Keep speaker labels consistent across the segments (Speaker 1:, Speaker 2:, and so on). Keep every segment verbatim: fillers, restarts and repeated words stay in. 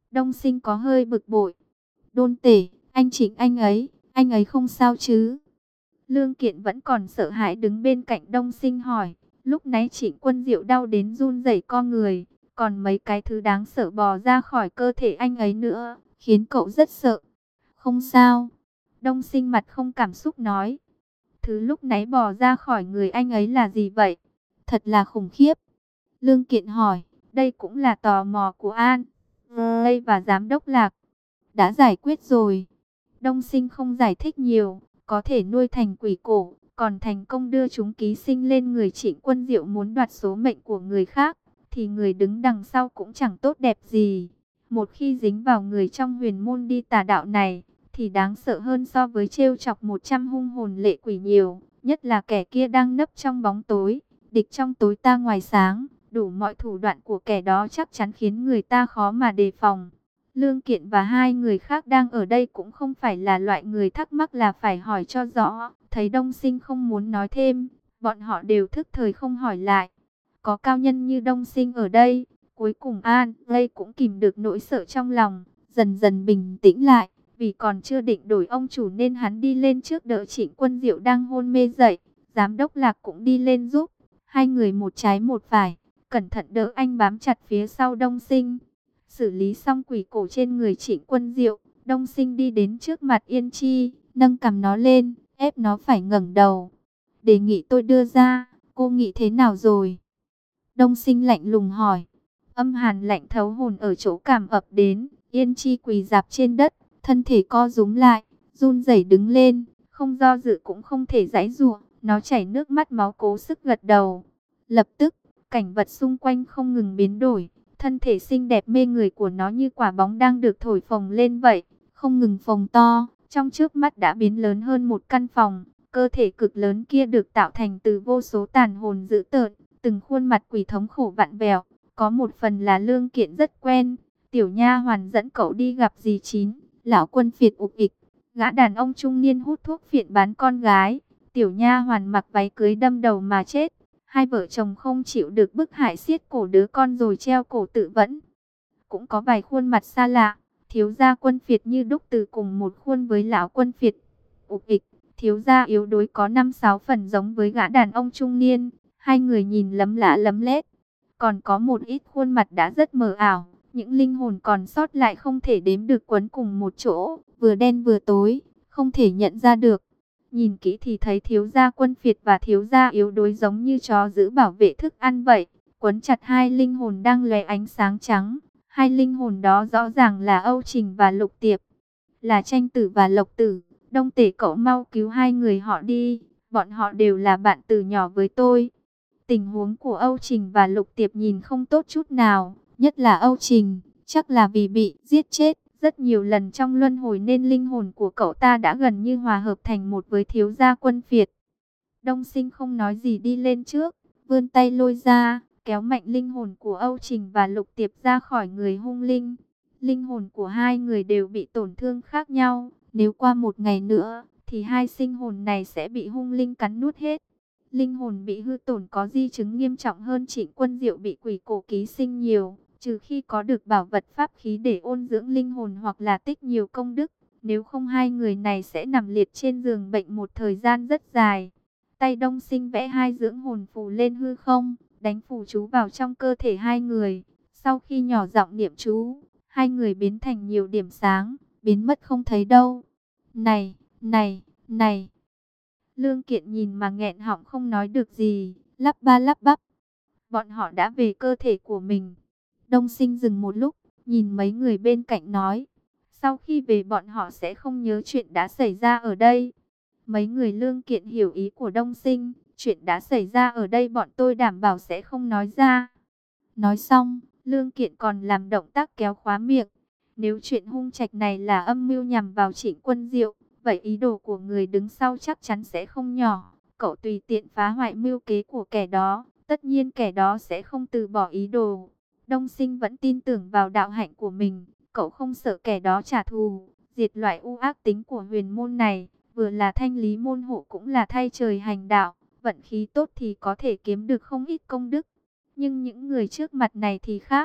Speaker 1: Đông Sinh có hơi bực bội. Đôn Tể, anh Trịnh anh ấy, anh ấy không sao chứ? Lương Kiện vẫn còn sợ hãi đứng bên cạnh Đông Sinh hỏi. Lúc nãy Trịnh Quân Diệu đau đến run rẩy con người, còn mấy cái thứ đáng sợ bò ra khỏi cơ thể anh ấy nữa, khiến cậu rất sợ. Không sao. Đông Sinh mặt không cảm xúc nói. Thứ lúc nãy bò ra khỏi người anh ấy là gì vậy? Thật là khủng khiếp. Lương Kiện hỏi. Đây cũng là tò mò của An Lây và Giám đốc Lạc. Đã giải quyết rồi. Đông Sinh không giải thích nhiều. Có thể nuôi thành quỷ cổ, còn thành công đưa chúng ký sinh lên người Trịnh Quân Diệu muốn đoạt số mệnh của người khác, thì người đứng đằng sau cũng chẳng tốt đẹp gì. Một khi dính vào người trong huyền môn đi tà đạo này, thì đáng sợ hơn so với trêu chọc một trăm hung hồn lệ quỷ nhiều. Nhất là kẻ kia đang nấp trong bóng tối, địch trong tối ta ngoài sáng. Đủ mọi thủ đoạn của kẻ đó chắc chắn khiến người ta khó mà đề phòng. Lương Kiện và hai người khác đang ở đây cũng không phải là loại người thắc mắc là phải hỏi cho rõ. Thấy Đông Sinh không muốn nói thêm, bọn họ đều thức thời không hỏi lại. Có cao nhân như Đông Sinh ở đây, cuối cùng An Lây cũng kìm được nỗi sợ trong lòng, dần dần bình tĩnh lại. Vì còn chưa định đổi ông chủ nên hắn đi lên trước đỡ Trịnh Quân Diệu đang hôn mê dậy. Giám đốc Lạc cũng đi lên giúp, hai người một trái một phải, cẩn thận đỡ anh bám chặt phía sau Đông Sinh. Xử lý xong quỷ cổ trên người Trịnh Quân Diệu, Đông Sinh đi đến trước mặt Yên Chi, nâng cằm nó lên, ép nó phải ngẩng đầu. Đề nghị tôi đưa ra, cô nghĩ thế nào rồi? Đông Sinh lạnh lùng hỏi. Âm hàn lạnh thấu hồn ở chỗ cảm ập đến, Yên Chi quỳ rạp trên đất, thân thể co rúm lại, run rẩy đứng lên, không do dự cũng không thể giãy giụa, nó chảy nước mắt máu cố sức gật đầu. Lập tức, cảnh vật xung quanh không ngừng biến đổi. Thân thể xinh đẹp mê người của nó như quả bóng đang được thổi phồng lên vậy, không ngừng phồng to, trong chớp mắt đã biến lớn hơn một căn phòng. Cơ thể cực lớn kia được tạo thành từ vô số tàn hồn dữ tợn, từng khuôn mặt quỷ thống khổ vặn vẹo. Có một phần là Lương Kiện rất quen, tiểu nha hoàn dẫn cậu đi gặp dì Chín, lão quân phiệt ục ịch, gã đàn ông trung niên hút thuốc phiện bán con gái. Tiểu nha hoàn mặc váy cưới đâm đầu mà chết. Hai vợ chồng không chịu được bức hại siết cổ đứa con rồi treo cổ tự vẫn. Cũng có vài khuôn mặt xa lạ, thiếu gia quân phiệt như đúc từ cùng một khuôn với lão quân phiệt ục ịch. Thiếu gia yếu đuối có năm sáu phần giống với gã đàn ông trung niên, hai người nhìn lấm lạ lấm lét. Còn có một ít khuôn mặt đã rất mờ ảo, những linh hồn còn sót lại không thể đếm được quấn cùng một chỗ, vừa đen vừa tối, không thể nhận ra được. Nhìn kỹ thì thấy thiếu gia quân phiệt và thiếu gia yếu đuối giống như chó giữ bảo vệ thức ăn vậy. Quấn chặt hai linh hồn đang lóe ánh sáng trắng. Hai linh hồn đó rõ ràng là Âu Trình và Lục Tiệp. Là Tranh Tử và Lộc Tử. Đông Tể cậu mau cứu hai người họ đi. Bọn họ đều là bạn từ nhỏ với tôi. Tình huống của Âu Trình và Lục Tiệp nhìn không tốt chút nào. Nhất là Âu Trình, chắc là vì bị giết chết rất nhiều lần trong luân hồi nên linh hồn của cậu ta đã gần như hòa hợp thành một với thiếu gia quân phiệt. Đông Sinh không nói gì đi lên trước, vươn tay lôi ra, kéo mạnh linh hồn của Âu Trình và Lục Tiệp ra khỏi người hung linh. Linh hồn của hai người đều bị tổn thương khác nhau, nếu qua một ngày nữa thì hai sinh hồn này sẽ bị hung linh cắn nuốt hết. Linh hồn bị hư tổn có di chứng nghiêm trọng hơn Trịnh Quân Diệu bị quỷ cổ ký sinh nhiều. Trừ khi có được bảo vật pháp khí để ôn dưỡng linh hồn hoặc là tích nhiều công đức, nếu không hai người này sẽ nằm liệt trên giường bệnh một thời gian rất dài. Tay Đông Sinh vẽ hai dưỡng hồn phù lên hư không, đánh phù chú vào trong cơ thể hai người. Sau khi nhỏ giọng niệm chú, hai người biến thành nhiều điểm sáng, biến mất không thấy đâu. Này, này, này. Lương Kiện nhìn mà nghẹn họng không nói được gì, lắp ba lắp bắp. Bọn họ đã về cơ thể của mình. Đông Sinh dừng một lúc, nhìn mấy người bên cạnh nói. Sau khi về bọn họ sẽ không nhớ chuyện đã xảy ra ở đây. Mấy người Lương Kiện hiểu ý của Đông Sinh. Chuyện đã xảy ra ở đây bọn tôi đảm bảo sẽ không nói ra. Nói xong, Lương Kiện còn làm động tác kéo khóa miệng. Nếu chuyện hung trạch này là âm mưu nhằm vào Trịnh Quân Diệu, vậy ý đồ của người đứng sau chắc chắn sẽ không nhỏ. Cậu tùy tiện phá hoại mưu kế của kẻ đó, tất nhiên kẻ đó sẽ không từ bỏ ý đồ. Đông Sinh vẫn tin tưởng vào đạo hạnh của mình, cậu không sợ kẻ đó trả thù, diệt loại u ác tính của huyền môn này, vừa là thanh lý môn hộ cũng là thay trời hành đạo, vận khí tốt thì có thể kiếm được không ít công đức. Nhưng những người trước mặt này thì khác,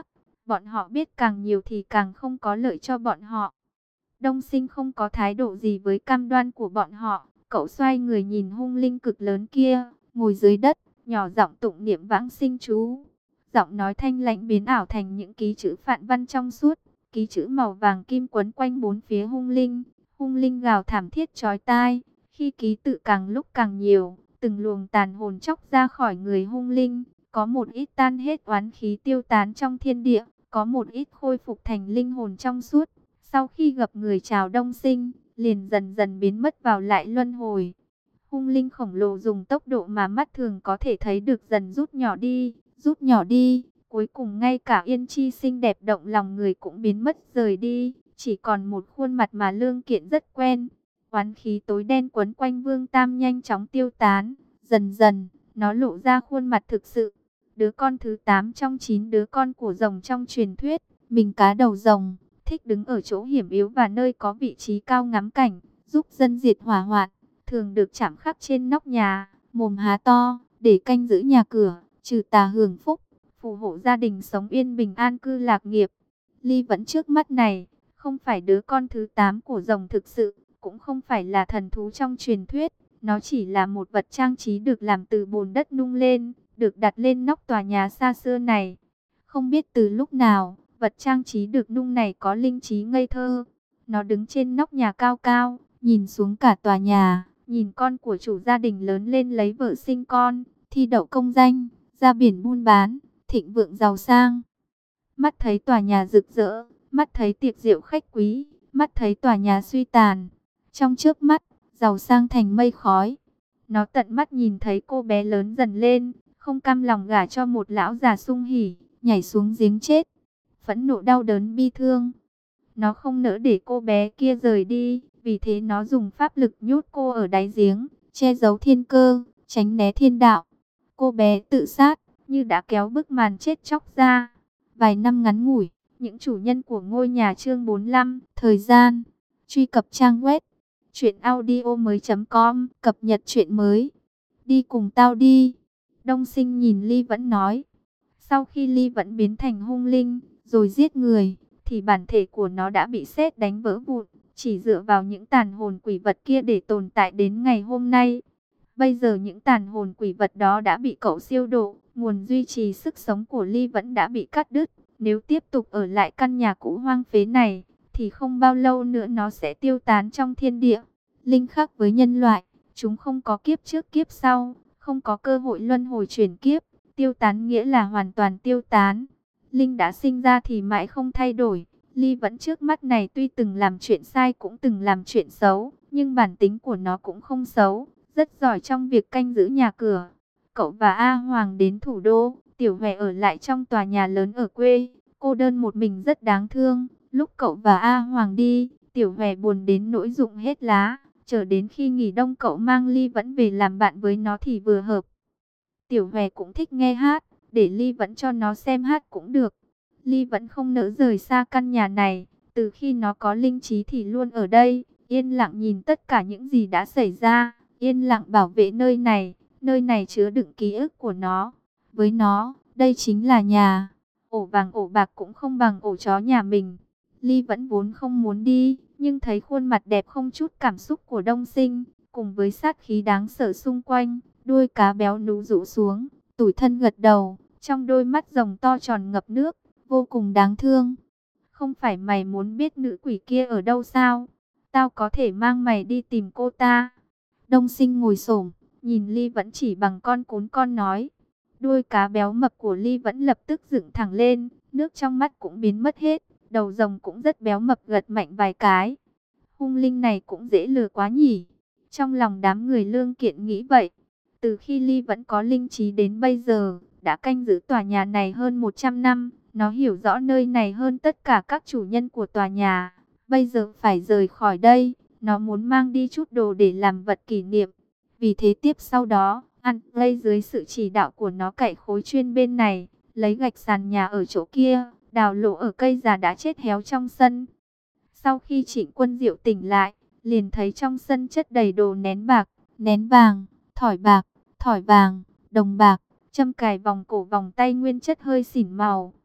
Speaker 1: Bọn họ biết càng nhiều thì càng không có lợi cho bọn họ. Đông Sinh không có thái độ gì với cam đoan của bọn họ. Cậu xoay người nhìn hung linh cực lớn kia, ngồi dưới đất, nhỏ giọng tụng niệm vãng sinh chú. Giọng nói thanh lãnh biến ảo thành những ký chữ phạn văn trong suốt, ký chữ màu vàng kim quấn quanh bốn phía hung linh. Hung linh gào thảm thiết chói tai, khi ký tự càng lúc càng nhiều, từng luồng tàn hồn chóc ra khỏi người hung linh, có một ít tan hết oán khí tiêu tán trong thiên địa, có một ít khôi phục thành linh hồn trong suốt. Sau khi gặp người chào Đông Sinh, liền dần dần biến mất vào lại luân hồi. Hung linh khổng lồ dùng tốc độ mà mắt thường có thể thấy được dần rút nhỏ đi, rút nhỏ đi, cuối cùng ngay cả Yên Chi xinh đẹp động lòng người cũng biến mất rời đi, chỉ còn một khuôn mặt mà Lương Kiện rất quen. Oán khí tối đen quấn quanh Vương Tam nhanh chóng tiêu tán, dần dần, nó lộ ra khuôn mặt thực sự. Đứa con thứ tám trong chín đứa con của rồng trong truyền thuyết, mình cá đầu rồng, thích đứng ở chỗ hiểm yếu và nơi có vị trí cao ngắm cảnh, giúp dân diệt hỏa hoạn, thường được chạm khắc trên nóc nhà, mồm há to, để canh giữ nhà cửa, trừ tà hưởng phúc, phù hộ gia đình sống yên bình an cư lạc nghiệp. Ly Vẫn trước mắt này, không phải đứa con thứ tám của rồng thực sự, cũng không phải là thần thú trong truyền thuyết, nó chỉ là một vật trang trí được làm từ bùn đất nung lên, được đặt lên nóc tòa nhà xa xưa này. Không biết từ lúc nào, vật trang trí được nung này có linh trí ngây thơ. Nó đứng trên nóc nhà cao cao, nhìn xuống cả tòa nhà, nhìn con của chủ gia đình lớn lên lấy vợ sinh con, thi đậu công danh, ra biển buôn bán, thịnh vượng giàu sang. Mắt thấy tòa nhà rực rỡ, mắt thấy tiệc rượu khách quý, mắt thấy tòa nhà suy tàn. Trong chớp mắt, giàu sang thành mây khói. Nó tận mắt nhìn thấy cô bé lớn dần lên, không cam lòng gả cho một lão già sung hỉ, nhảy xuống giếng chết. Phẫn nộ đau đớn bi thương. Nó không nỡ để cô bé kia rời đi, vì thế nó dùng pháp lực nhốt cô ở đáy giếng, che giấu thiên cơ, tránh né thiên đạo. Cô bé tự sát, như đã kéo bức màn chết chóc ra. Vài năm ngắn ngủi, những chủ nhân của ngôi nhà chương bốn mươi lăm, thời gian, truy cập trang web truyện audio mới chấm com, cập nhật truyện mới. Đi cùng tao đi. Đông Sinh nhìn Ly Vẫn nói. Sau khi Ly Vẫn biến thành hung linh, rồi giết người, thì bản thể của nó đã bị sét đánh vỡ vụn, chỉ dựa vào những tàn hồn quỷ vật kia để tồn tại đến ngày hôm nay. Bây giờ những tàn hồn quỷ vật đó đã bị cậu siêu độ, nguồn duy trì sức sống của Ly Vẫn đã bị cắt đứt. Nếu tiếp tục ở lại căn nhà cũ hoang phế này, thì không bao lâu nữa nó sẽ tiêu tán trong thiên địa. Linh khác với nhân loại, chúng không có kiếp trước kiếp sau, không có cơ hội luân hồi chuyển kiếp. Tiêu tán nghĩa là hoàn toàn tiêu tán. Linh đã sinh ra thì mãi không thay đổi. Ly Vẫn trước mắt này tuy từng làm chuyện sai cũng từng làm chuyện xấu, nhưng bản tính của nó cũng không xấu, rất giỏi trong việc canh giữ nhà cửa. Cậu và A Hoàng đến thủ đô, Tiểu Hòe ở lại trong tòa nhà lớn ở quê, cô đơn một mình rất đáng thương. Lúc cậu và A Hoàng đi, Tiểu Hòe buồn đến nỗi rụng hết lá, chờ đến khi nghỉ đông cậu mang Ly Vẫn về làm bạn với nó thì vừa hợp. Tiểu Hòe cũng thích nghe hát, để Ly Vẫn cho nó xem hát cũng được. Ly Vẫn không nỡ rời xa căn nhà này, từ khi nó có linh trí thì luôn ở đây, yên lặng nhìn tất cả những gì đã xảy ra, yên lặng bảo vệ nơi này, nơi này chứa đựng ký ức của nó. Với nó, đây chính là nhà, ổ vàng ổ bạc cũng không bằng ổ chó nhà mình. Ly Vẫn vốn không muốn đi, nhưng thấy khuôn mặt đẹp không chút cảm xúc của Đông Sinh, cùng với sát khí đáng sợ xung quanh, đuôi cá béo nú rũ xuống, tủi thân gật đầu, trong đôi mắt rồng to tròn ngập nước, vô cùng đáng thương. Không phải mày muốn biết nữ quỷ kia ở đâu sao? Tao có thể mang mày đi tìm cô ta. Đông Sinh ngồi xổm, nhìn Ly Vẫn chỉ bằng con cún con nói. Đuôi cá béo mập của Ly Vẫn lập tức dựng thẳng lên, nước trong mắt cũng biến mất hết, đầu rồng cũng rất béo mập gật mạnh vài cái. Hung linh này cũng dễ lừa quá nhỉ? Trong lòng đám người Lương Kiện nghĩ vậy. Từ khi Ly Vẫn có linh trí đến bây giờ, đã canh giữ tòa nhà này hơn một trăm năm, nó hiểu rõ nơi này hơn tất cả các chủ nhân của tòa nhà. Bây giờ phải rời khỏi đây, nó muốn mang đi chút đồ để làm vật kỷ niệm. Vì thế tiếp sau đó, ăn lây dưới sự chỉ đạo của nó cậy khối chuyên bên này, lấy gạch sàn nhà ở chỗ kia, đào lỗ ở cây già đã chết héo trong sân. Sau khi Trịnh Quân Diệu tỉnh lại, liền thấy trong sân chất đầy đồ nén bạc, nén vàng, thỏi bạc, thỏi vàng, đồng bạc, châm cài vòng cổ vòng tay nguyên chất hơi xỉn màu.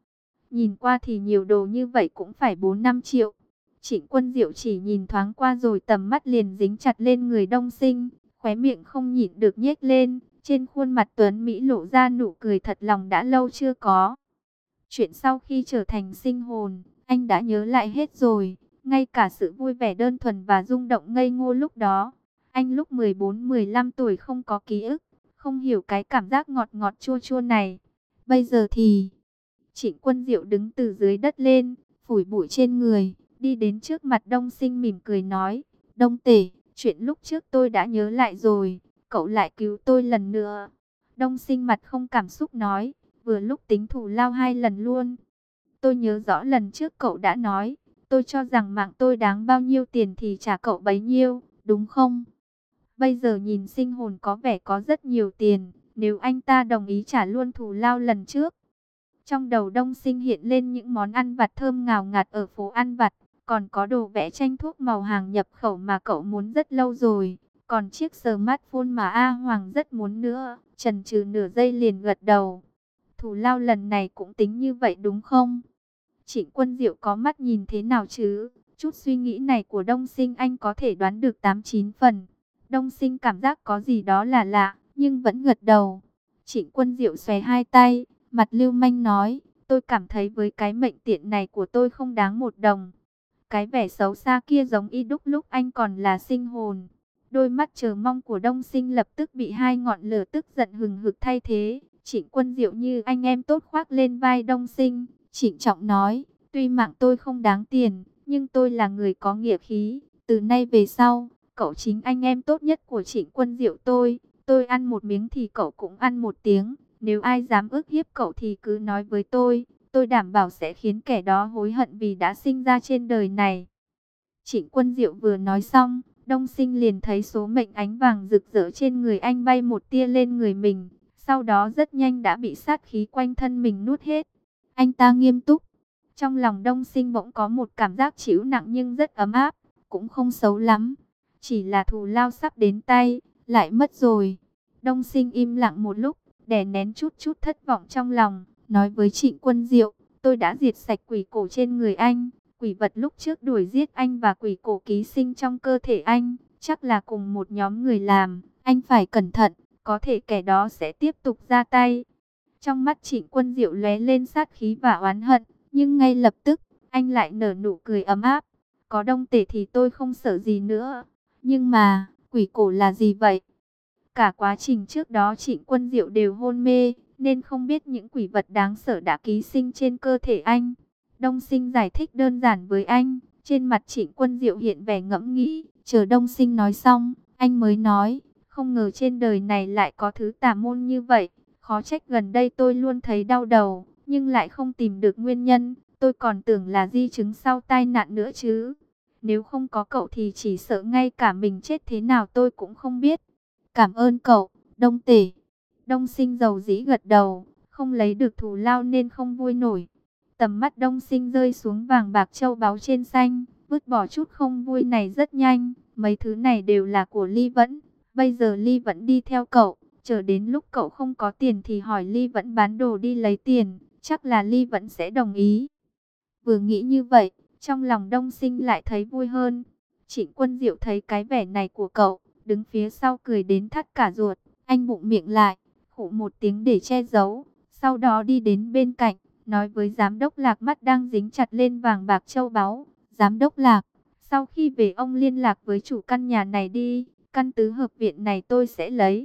Speaker 1: Nhìn qua thì nhiều đồ như vậy cũng phải bốn năm triệu. Trịnh Quân Diệu chỉ nhìn thoáng qua rồi tầm mắt liền dính chặt lên người Đông Sinh, khóe miệng không nhịn được nhếch lên, trên khuôn mặt tuấn mỹ lộ ra nụ cười thật lòng đã lâu chưa có. Chuyện sau khi trở thành sinh hồn, anh đã nhớ lại hết rồi, ngay cả sự vui vẻ đơn thuần và rung động ngây ngô lúc đó. Anh lúc mười bốn mười lăm tuổi không có ký ức, không hiểu cái cảm giác ngọt ngọt chua chua này. Bây giờ thì... Trịnh Quân Diệu đứng từ dưới đất lên, phủi bụi trên người, đi đến trước mặt Đông Sinh mỉm cười nói, Đông Tể, chuyện lúc trước tôi đã nhớ lại rồi, cậu lại cứu tôi lần nữa. Đông Sinh mặt không cảm xúc nói, vừa lúc tính thù lao hai lần luôn. Tôi nhớ rõ lần trước cậu đã nói, tôi cho rằng mạng tôi đáng bao nhiêu tiền thì trả cậu bấy nhiêu, đúng không? Bây giờ nhìn sinh hồn có vẻ có rất nhiều tiền, nếu anh ta đồng ý trả luôn thù lao lần trước. Trong đầu Đông Sinh hiện lên những món ăn vặt thơm ngào ngạt ở phố ăn vặt, còn có đồ vẽ tranh thuốc màu hàng nhập khẩu mà cậu muốn rất lâu rồi, còn chiếc smartphone mà A Hoàng rất muốn nữa. Chần chừ nửa giây liền gật đầu. Thù lao lần này cũng tính như vậy đúng không? Trịnh Quân Diệu có mắt nhìn thế nào chứ? Chút suy nghĩ này của Đông Sinh anh có thể đoán được tám chín phần. Đông Sinh cảm giác có gì đó là lạ, nhưng vẫn gật đầu. Trịnh Quân Diệu xòe hai tay, mặt lưu manh nói, tôi cảm thấy với cái mệnh tiện này của tôi không đáng một đồng. Cái vẻ xấu xa kia giống y đúc lúc anh còn là sinh hồn. Đôi mắt chờ mong của Đông Sinh lập tức bị hai ngọn lửa tức giận hừng hực thay thế. Trịnh Quân Diệu như anh em tốt khoác lên vai Đông Sinh, trịnh trọng nói, tuy mạng tôi không đáng tiền, nhưng tôi là người có nghĩa khí. Từ nay về sau, cậu chính anh em tốt nhất của Trịnh Quân Diệu tôi. Tôi ăn một miếng thì cậu cũng ăn một tiếng. Nếu ai dám ức hiếp cậu thì cứ nói với tôi. Tôi đảm bảo sẽ khiến kẻ đó hối hận vì đã sinh ra trên đời này. Trịnh Quân Diệu vừa nói xong, Đông Sinh liền thấy số mệnh ánh vàng rực rỡ trên người anh bay một tia lên người mình. Sau đó rất nhanh đã bị sát khí quanh thân mình nuốt hết. Anh ta nghiêm túc. Trong lòng Đông Sinh bỗng có một cảm giác chịu nặng nhưng rất ấm áp, cũng không xấu lắm. Chỉ là thù lao sắp đến tay, lại mất rồi. Đông Sinh im lặng một lúc, đè nén chút chút thất vọng trong lòng, nói với Trịnh Quân Diệu, tôi đã diệt sạch quỷ cổ trên người anh. Quỷ vật lúc trước đuổi giết anh và quỷ cổ ký sinh trong cơ thể anh, chắc là cùng một nhóm người làm, anh phải cẩn thận, có thể kẻ đó sẽ tiếp tục ra tay. Trong mắt Trịnh Quân Diệu lóe lên sát khí và oán hận, nhưng ngay lập tức, anh lại nở nụ cười ấm áp. Có Đông Tể thì tôi không sợ gì nữa. Nhưng mà, quỷ cổ là gì vậy? Cả quá trình trước đó Trịnh Quân Diệu đều hôn mê, nên không biết những quỷ vật đáng sợ đã ký sinh trên cơ thể anh. Đông Sinh giải thích đơn giản với anh, trên mặt Trịnh Quân Diệu hiện vẻ ngẫm nghĩ, chờ Đông Sinh nói xong, anh mới nói, không ngờ trên đời này lại có thứ tà môn như vậy, khó trách gần đây tôi luôn thấy đau đầu, nhưng lại không tìm được nguyên nhân, tôi còn tưởng là di chứng sau tai nạn nữa chứ. Nếu không có cậu thì chỉ sợ ngay cả mình chết thế nào tôi cũng không biết. Cảm ơn cậu, Đông Tể. Đông Sinh giàu dĩ gật đầu, không lấy được thù lao nên không vui nổi. Tầm mắt Đông Sinh rơi xuống vàng bạc châu báu trên xanh, vứt bỏ chút không vui này rất nhanh. Mấy thứ này đều là của Ly Vẫn, bây giờ Ly Vẫn đi theo cậu, chờ đến lúc cậu không có tiền thì hỏi Ly Vẫn bán đồ đi lấy tiền, chắc là Ly Vẫn sẽ đồng ý. Vừa nghĩ như vậy, trong lòng Đông Sinh lại thấy vui hơn. Trịnh Quân Diệu thấy cái vẻ này của cậu, đứng phía sau cười đến thắt cả ruột, anh bụng miệng lại, khụ một tiếng để che giấu, sau đó đi đến bên cạnh, nói với giám đốc Lạc mắt đang dính chặt lên vàng bạc châu báu, giám đốc Lạc, sau khi về ông liên lạc với chủ căn nhà này đi, căn tứ hợp viện này tôi sẽ lấy.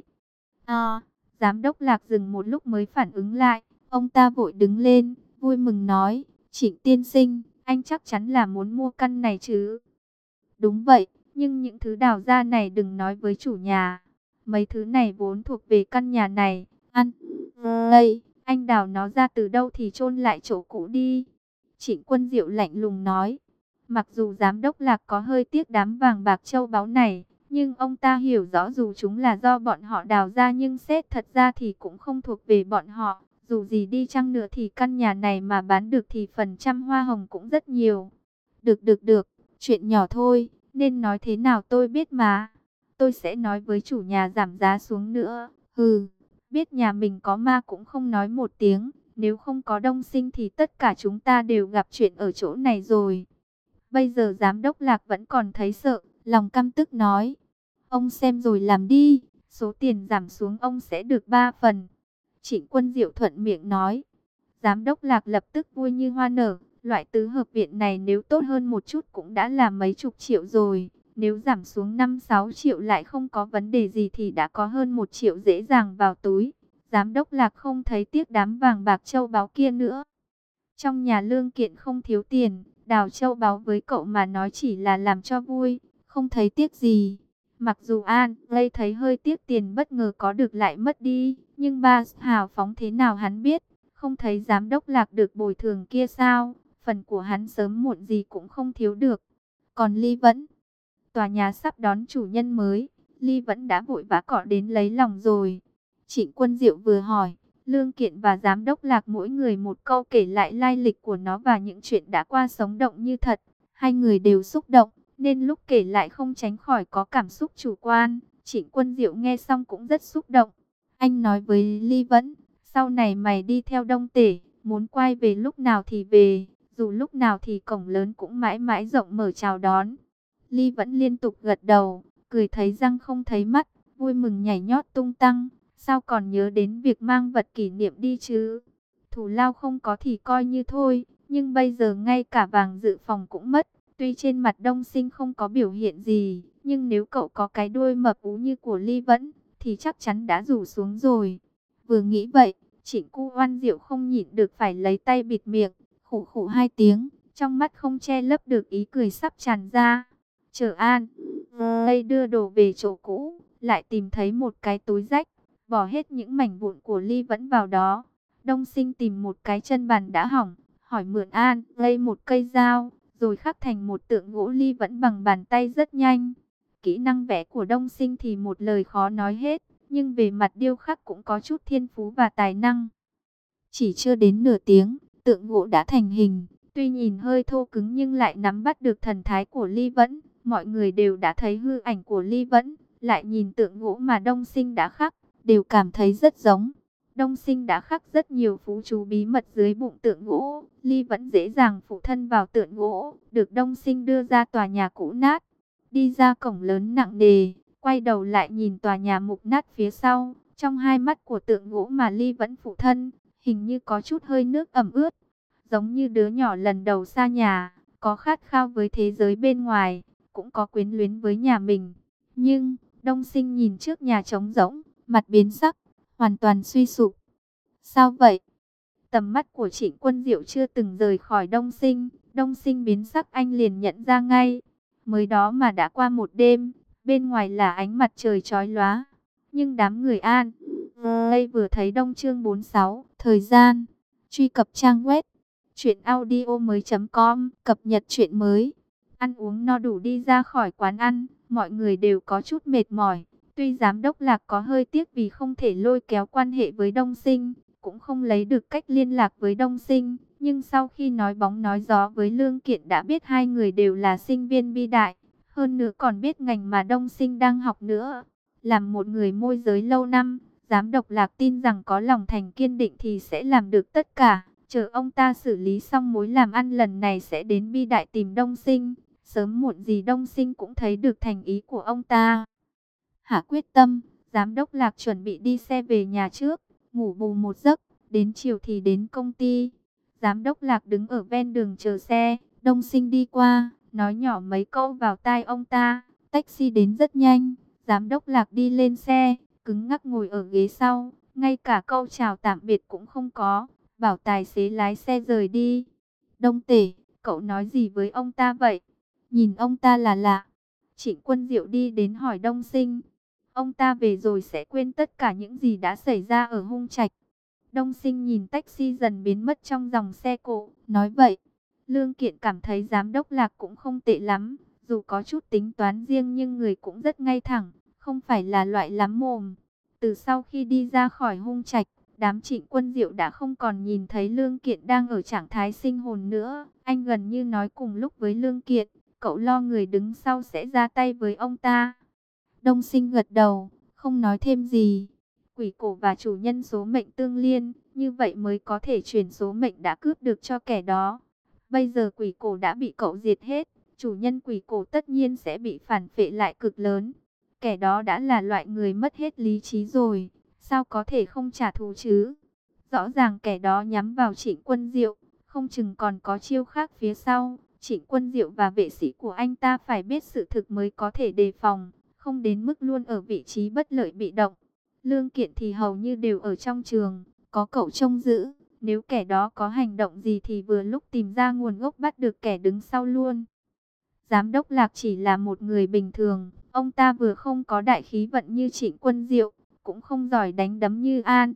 Speaker 1: À, giám đốc Lạc dừng một lúc mới phản ứng lại, ông ta vội đứng lên, vui mừng nói, Trịnh tiên sinh, anh chắc chắn là muốn mua căn này chứ? Đúng vậy, nhưng những thứ đào ra này đừng nói với chủ nhà. Mấy thứ này vốn thuộc về căn nhà này. Ăn, đây, anh đào nó ra từ đâu thì chôn lại chỗ cũ đi. Trịnh Quân Diệu lạnh lùng nói. Mặc dù giám đốc Lạc có hơi tiếc đám vàng bạc châu báu này, nhưng ông ta hiểu rõ dù chúng là do bọn họ đào ra nhưng xét thật ra thì cũng không thuộc về bọn họ. Dù gì đi chăng nữa thì căn nhà này mà bán được thì phần trăm hoa hồng cũng rất nhiều. Được được được, chuyện nhỏ thôi, nên nói thế nào tôi biết mà. Tôi sẽ nói với chủ nhà giảm giá xuống nữa. Hừ, biết nhà mình có ma cũng không nói một tiếng, Nếu không có Đông Sinh thì tất cả chúng ta đều gặp chuyện ở chỗ này rồi. Bây giờ giám đốc Lạc vẫn còn thấy sợ, lòng căm tức nói. Ông xem rồi làm đi, số tiền giảm xuống ông sẽ được ba phần. Trịnh Quân Diệu thuận miệng nói. Giám đốc Lạc lập tức vui như hoa nở. Loại tứ hợp viện này nếu tốt hơn một chút cũng đã là mấy chục triệu rồi. Nếu giảm xuống năm sáu triệu lại không có vấn đề gì thì đã có hơn một triệu dễ dàng vào túi. Giám đốc Lạc không thấy tiếc đám vàng bạc châu báu kia nữa. Trong nhà Lương Kiện không thiếu tiền, đào châu báu với cậu mà nói chỉ là làm cho vui, không thấy tiếc gì. Mặc dù An Lây thấy hơi tiếc tiền bất ngờ có được lại mất đi, nhưng ba hào phóng thế nào hắn biết, không thấy giám đốc Lạc được bồi thường kia sao, phần của hắn sớm muộn gì cũng không thiếu được. Còn Ly Vẫn, tòa nhà sắp đón chủ nhân mới, Ly Vẫn đã vội vã cọ đến lấy lòng rồi. Trịnh Quân Diệu vừa hỏi, Lương Kiện và giám đốc Lạc mỗi người một câu kể lại lai lịch của nó và những chuyện đã qua sống động như thật. Hai người đều xúc động, nên lúc kể lại không tránh khỏi có cảm xúc chủ quan. Trịnh Quân Diệu nghe xong cũng rất xúc động. Anh nói với Ly Vẫn, sau này mày đi theo Đông Tể, muốn quay về lúc nào thì về, dù lúc nào thì cổng lớn cũng mãi mãi rộng mở chào đón. Ly Vẫn liên tục gật đầu, cười thấy răng không thấy mắt, vui mừng nhảy nhót tung tăng. Sao còn nhớ đến việc mang vật kỷ niệm đi chứ? Thù lao không có thì coi như thôi, nhưng bây giờ ngay cả vàng dự phòng cũng mất. Tuy trên mặt Đông Sinh không có biểu hiện gì, nhưng nếu cậu có cái đuôi mập ú như của Ly Vẫn, thì chắc chắn đã rủ xuống rồi. Vừa nghĩ vậy, Trịnh Cu Oan Diệu không nhịn được phải lấy tay bịt miệng, khụ khụ hai tiếng, trong mắt không che lấp được ý cười sắp tràn ra. Chờ An Lây đưa đồ về chỗ cũ, lại tìm thấy một cái túi rách, bỏ hết những mảnh vụn của Ly Vẫn vào đó. Đông Sinh tìm một cái chân bàn đã hỏng, hỏi mượn An Lây một cây dao, rồi khắc thành một tượng gỗ Ly Vẫn bằng bàn tay rất nhanh. Kỹ năng vẽ của Đông Sinh thì một lời khó nói hết, nhưng về mặt điêu khắc cũng có chút thiên phú và tài năng. Chỉ chưa đến nửa tiếng, tượng gỗ đã thành hình, tuy nhìn hơi thô cứng nhưng lại nắm bắt được thần thái của Ly Vẫn. Mọi người đều đã thấy hư ảnh của Ly Vẫn, lại nhìn tượng gỗ mà Đông Sinh đã khắc, đều cảm thấy rất giống. Đông Sinh đã khắc rất nhiều phú chú bí mật dưới bụng tượng gỗ. Ly Vẫn dễ dàng phụ thân vào tượng gỗ, được Đông Sinh đưa ra tòa nhà cũ nát. Đi ra cổng lớn nặng nề, quay đầu lại nhìn tòa nhà mục nát phía sau. Trong hai mắt của tượng gỗ mà Ly Vẫn phụ thân, hình như có chút hơi nước ẩm ướt. Giống như đứa nhỏ lần đầu xa nhà, có khát khao với thế giới bên ngoài, cũng có quyến luyến với nhà mình. Nhưng, Đông Sinh nhìn trước nhà trống rỗng, mặt biến sắc, hoàn toàn suy sụp. Sao vậy? Tầm mắt của Trịnh Quân Diệu chưa từng rời khỏi Đông Sinh. Đông Sinh biến sắc anh liền nhận ra ngay. Mới đó mà đã qua một đêm, bên ngoài là ánh mặt trời chói lóa. Nhưng đám người An Lây vừa thấy Đông chương bốn mươi sáu, thời gian. Truy cập trang web truyện audio mới chấm com, cập nhật truyện mới. Ăn uống no đủ đi ra khỏi quán ăn, mọi người đều có chút mệt mỏi. Tuy giám đốc Lạc có hơi tiếc vì không thể lôi kéo quan hệ với Đông Sinh, cũng không lấy được cách liên lạc với Đông Sinh, nhưng sau khi nói bóng nói gió với Lương Kiện đã biết hai người đều là sinh viên bi đại, hơn nữa còn biết ngành mà Đông Sinh đang học nữa. Làm một người môi giới lâu năm, giám đốc Lạc tin rằng có lòng thành kiên định thì sẽ làm được tất cả. Chờ ông ta xử lý xong mối làm ăn lần này sẽ đến bi đại tìm Đông Sinh. Sớm muộn gì Đông Sinh cũng thấy được thành ý của ông ta. Hạ quyết tâm, giám đốc Lạc chuẩn bị đi xe về nhà trước, ngủ bù một giấc, đến chiều thì đến công ty. Giám đốc Lạc đứng ở ven đường chờ xe, Đông Sinh đi qua, nói nhỏ mấy câu vào tai ông ta. Taxi đến rất nhanh, giám đốc Lạc đi lên xe, cứng ngắc ngồi ở ghế sau, ngay cả câu chào tạm biệt cũng không có, bảo tài xế lái xe rời đi. Đông Tể, cậu nói gì với ông ta vậy? Nhìn ông ta là lạ. Trịnh Quân Diệu đi đến hỏi Đông Sinh. Ông ta về rồi sẽ quên tất cả những gì đã xảy ra ở Hung Trạch. Đông Sinh nhìn taxi dần biến mất trong dòng xe cộ, nói vậy. Lương Kiện cảm thấy giám đốc Lạc cũng không tệ lắm, dù có chút tính toán riêng nhưng người cũng rất ngay thẳng, không phải là loại lắm mồm. Từ sau khi đi ra khỏi Hung Trạch, đám Trịnh Quân Diệu đã không còn nhìn thấy Lương Kiện đang ở trạng thái sinh hồn nữa. Anh gần như nói cùng lúc với Lương Kiện, cậu lo người đứng sau sẽ ra tay với ông ta. Đông Sinh gật đầu, không nói thêm gì. Quỷ cổ và chủ nhân số mệnh tương liên, như vậy mới có thể chuyển số mệnh đã cướp được cho kẻ đó. Bây giờ quỷ cổ đã bị cậu diệt hết, chủ nhân quỷ cổ tất nhiên sẽ bị phản phệ lại cực lớn. Kẻ đó đã là loại người mất hết lý trí rồi, sao có thể không trả thù chứ? Rõ ràng kẻ đó nhắm vào Trịnh Quân Diệu, không chừng còn có chiêu khác phía sau. Trịnh Quân Diệu và vệ sĩ của anh ta phải biết sự thực mới có thể đề phòng, không đến mức luôn ở vị trí bất lợi bị động. Lương Kiện thì hầu như đều ở trong trường, có cậu trông giữ. Nếu kẻ đó có hành động gì thì vừa lúc tìm ra nguồn gốc bắt được kẻ đứng sau luôn. Giám đốc Lạc chỉ là một người bình thường, ông ta vừa không có đại khí vận như Trịnh Quân Diệu, cũng không giỏi đánh đấm như An.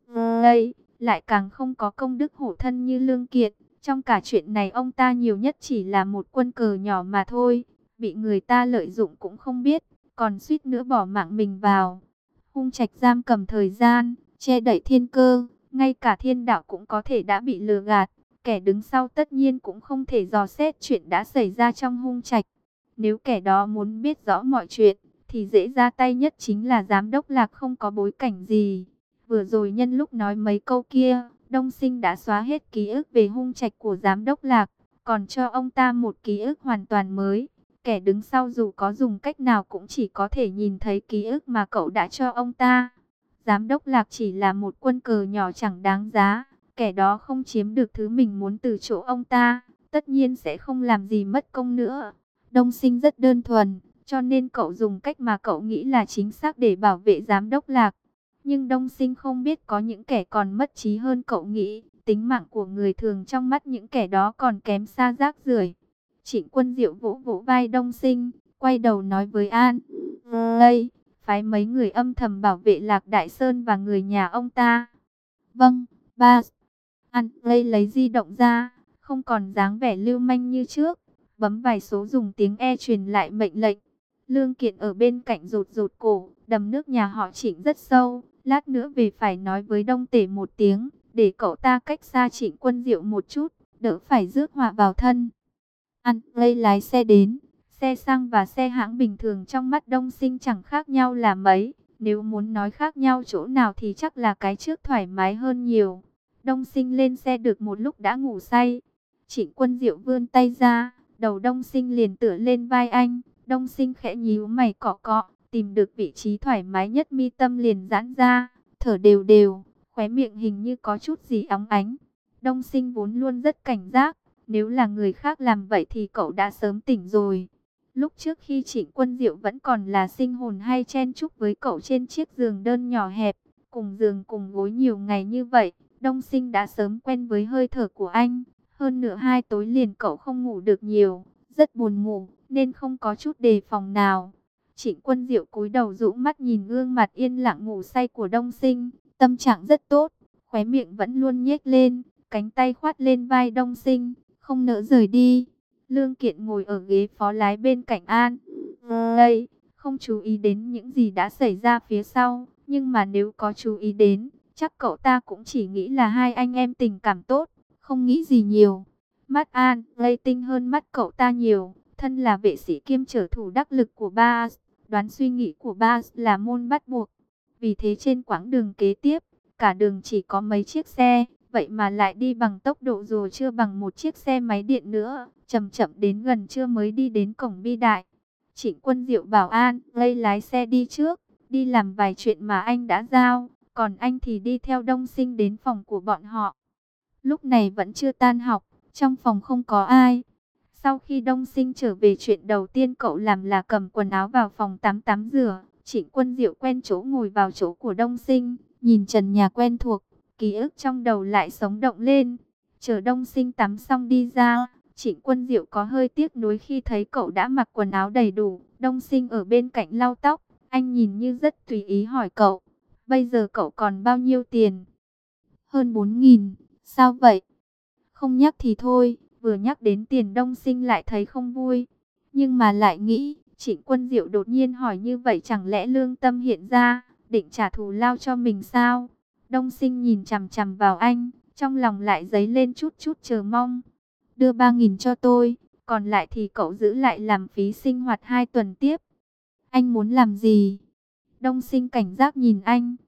Speaker 1: Đây, lại càng không có công đức hộ thân như Lương Kiện. Trong cả chuyện này ông ta nhiều nhất chỉ là một quân cờ nhỏ mà thôi, bị người ta lợi dụng cũng không biết, còn suýt nữa bỏ mạng mình vào. Hung trạch giam cầm thời gian, che đậy thiên cơ, ngay cả thiên đạo cũng có thể đã bị lừa gạt. Kẻ đứng sau tất nhiên cũng không thể dò xét chuyện đã xảy ra trong hung trạch. Nếu kẻ đó muốn biết rõ mọi chuyện, thì dễ ra tay nhất chính là giám đốc Lạc không có bối cảnh gì. Vừa rồi nhân lúc nói mấy câu kia, Đông Sinh đã xóa hết ký ức về hung trạch của giám đốc Lạc, còn cho ông ta một ký ức hoàn toàn mới. Kẻ đứng sau dù có dùng cách nào cũng chỉ có thể nhìn thấy ký ức mà cậu đã cho ông ta. Giám đốc Lạc chỉ là một quân cờ nhỏ chẳng đáng giá. Kẻ đó không chiếm được thứ mình muốn từ chỗ ông ta, tất nhiên sẽ không làm gì mất công nữa. Đông Sinh rất đơn thuần, cho nên cậu dùng cách mà cậu nghĩ là chính xác để bảo vệ giám đốc Lạc. Nhưng Đông Sinh không biết có những kẻ còn mất trí hơn cậu nghĩ. Tính mạng của người thường trong mắt những kẻ đó còn kém xa rác rưởi. Trịnh Quân Diệu vỗ vỗ vai Đông Sinh, quay đầu nói với An. Đây, phái mấy người âm thầm bảo vệ Lạc Đại Sơn và người nhà ông ta. Vâng, ba. An Lây lấy di động ra, không còn dáng vẻ lưu manh như trước, bấm vài số dùng tiếng E truyền lại mệnh lệnh. Lương Kiện ở bên cạnh rụt rụt cổ, đầm nước nhà họ Trịnh rất sâu, lát nữa về phải nói với Đông Tể một tiếng, để cậu ta cách xa Trịnh Quân Diệu một chút, đỡ phải rước họa vào thân. An Lây lái xe đến, xe xăng và xe hãng bình thường trong mắt Đông Sinh chẳng khác nhau là mấy, nếu muốn nói khác nhau chỗ nào thì chắc là cái trước thoải mái hơn nhiều. Đông Sinh lên xe được một lúc đã ngủ say. Trịnh Quân Diệu vươn tay ra, đầu Đông Sinh liền tựa lên vai anh. Đông Sinh khẽ nhíu mày cọ cọ, tìm được vị trí thoải mái nhất mi tâm liền giãn ra, thở đều đều, khóe miệng hình như có chút gì óng ánh. Đông Sinh vốn luôn rất cảnh giác, nếu là người khác làm vậy thì cậu đã sớm tỉnh rồi. Lúc trước khi Trịnh Quân Diệu vẫn còn là sinh hồn hay chen chúc với cậu trên chiếc giường đơn nhỏ hẹp, cùng giường cùng gối nhiều ngày như vậy, Đông Sinh đã sớm quen với hơi thở của anh. Hơn nữa hai tối liền cậu không ngủ được nhiều, rất buồn ngủ, nên không có chút đề phòng nào. Trịnh Quân Diệu cúi đầu dụ mắt nhìn gương mặt yên lặng ngủ say của Đông Sinh, tâm trạng rất tốt, khóe miệng vẫn luôn nhếch lên, cánh tay khoát lên vai Đông Sinh, không nỡ rời đi. Lương Kiện ngồi ở ghế phó lái bên cạnh An. Đây, không chú ý đến những gì đã xảy ra phía sau, nhưng mà nếu có chú ý đến, chắc cậu ta cũng chỉ nghĩ là hai anh em tình cảm tốt, không nghĩ gì nhiều. Mắt An Lây tinh hơn mắt cậu ta nhiều, thân là vệ sĩ kiêm trở thủ đắc lực của ba, đoán suy nghĩ của ba là môn bắt buộc. Vì thế trên quãng đường kế tiếp, cả đường chỉ có mấy chiếc xe, vậy mà lại đi bằng tốc độ dù chưa bằng một chiếc xe máy điện nữa, chậm chậm đến gần trưa mới đi đến cổng Bi Đại. Trịnh Quân Diệu bảo An Lây lái xe đi trước, đi làm vài chuyện mà anh đã giao, còn anh thì đi theo Đông Sinh đến phòng của bọn họ. Lúc này vẫn chưa tan học, trong phòng không có ai. Sau khi Đông Sinh trở về, chuyện đầu tiên cậu làm là cầm quần áo vào phòng tắm tắm rửa. Trịnh Quân Diệu quen chỗ ngồi vào chỗ của Đông Sinh, nhìn trần nhà quen thuộc, ký ức trong đầu lại sống động lên. Chờ Đông Sinh tắm xong đi ra, Trịnh Quân Diệu có hơi tiếc nuối khi thấy cậu đã mặc quần áo đầy đủ. Đông Sinh ở bên cạnh lau tóc, anh nhìn như rất tùy ý hỏi cậu, bây giờ cậu còn bao nhiêu tiền? Hơn bốn nghìn, sao vậy? Không nhắc thì thôi, vừa nhắc đến tiền Đông Sinh lại thấy không vui. Nhưng mà lại nghĩ, Trịnh Quân Diệu đột nhiên hỏi như vậy chẳng lẽ lương tâm hiện ra, định trả thù lao cho mình sao? Đông Sinh nhìn chằm chằm vào anh, trong lòng lại dấy lên chút chút chờ mong. Đưa ba nghìn cho tôi, còn lại thì cậu giữ lại làm phí sinh hoạt hai tuần tiếp. Anh muốn làm gì? Đông Sinh cảnh giác nhìn anh.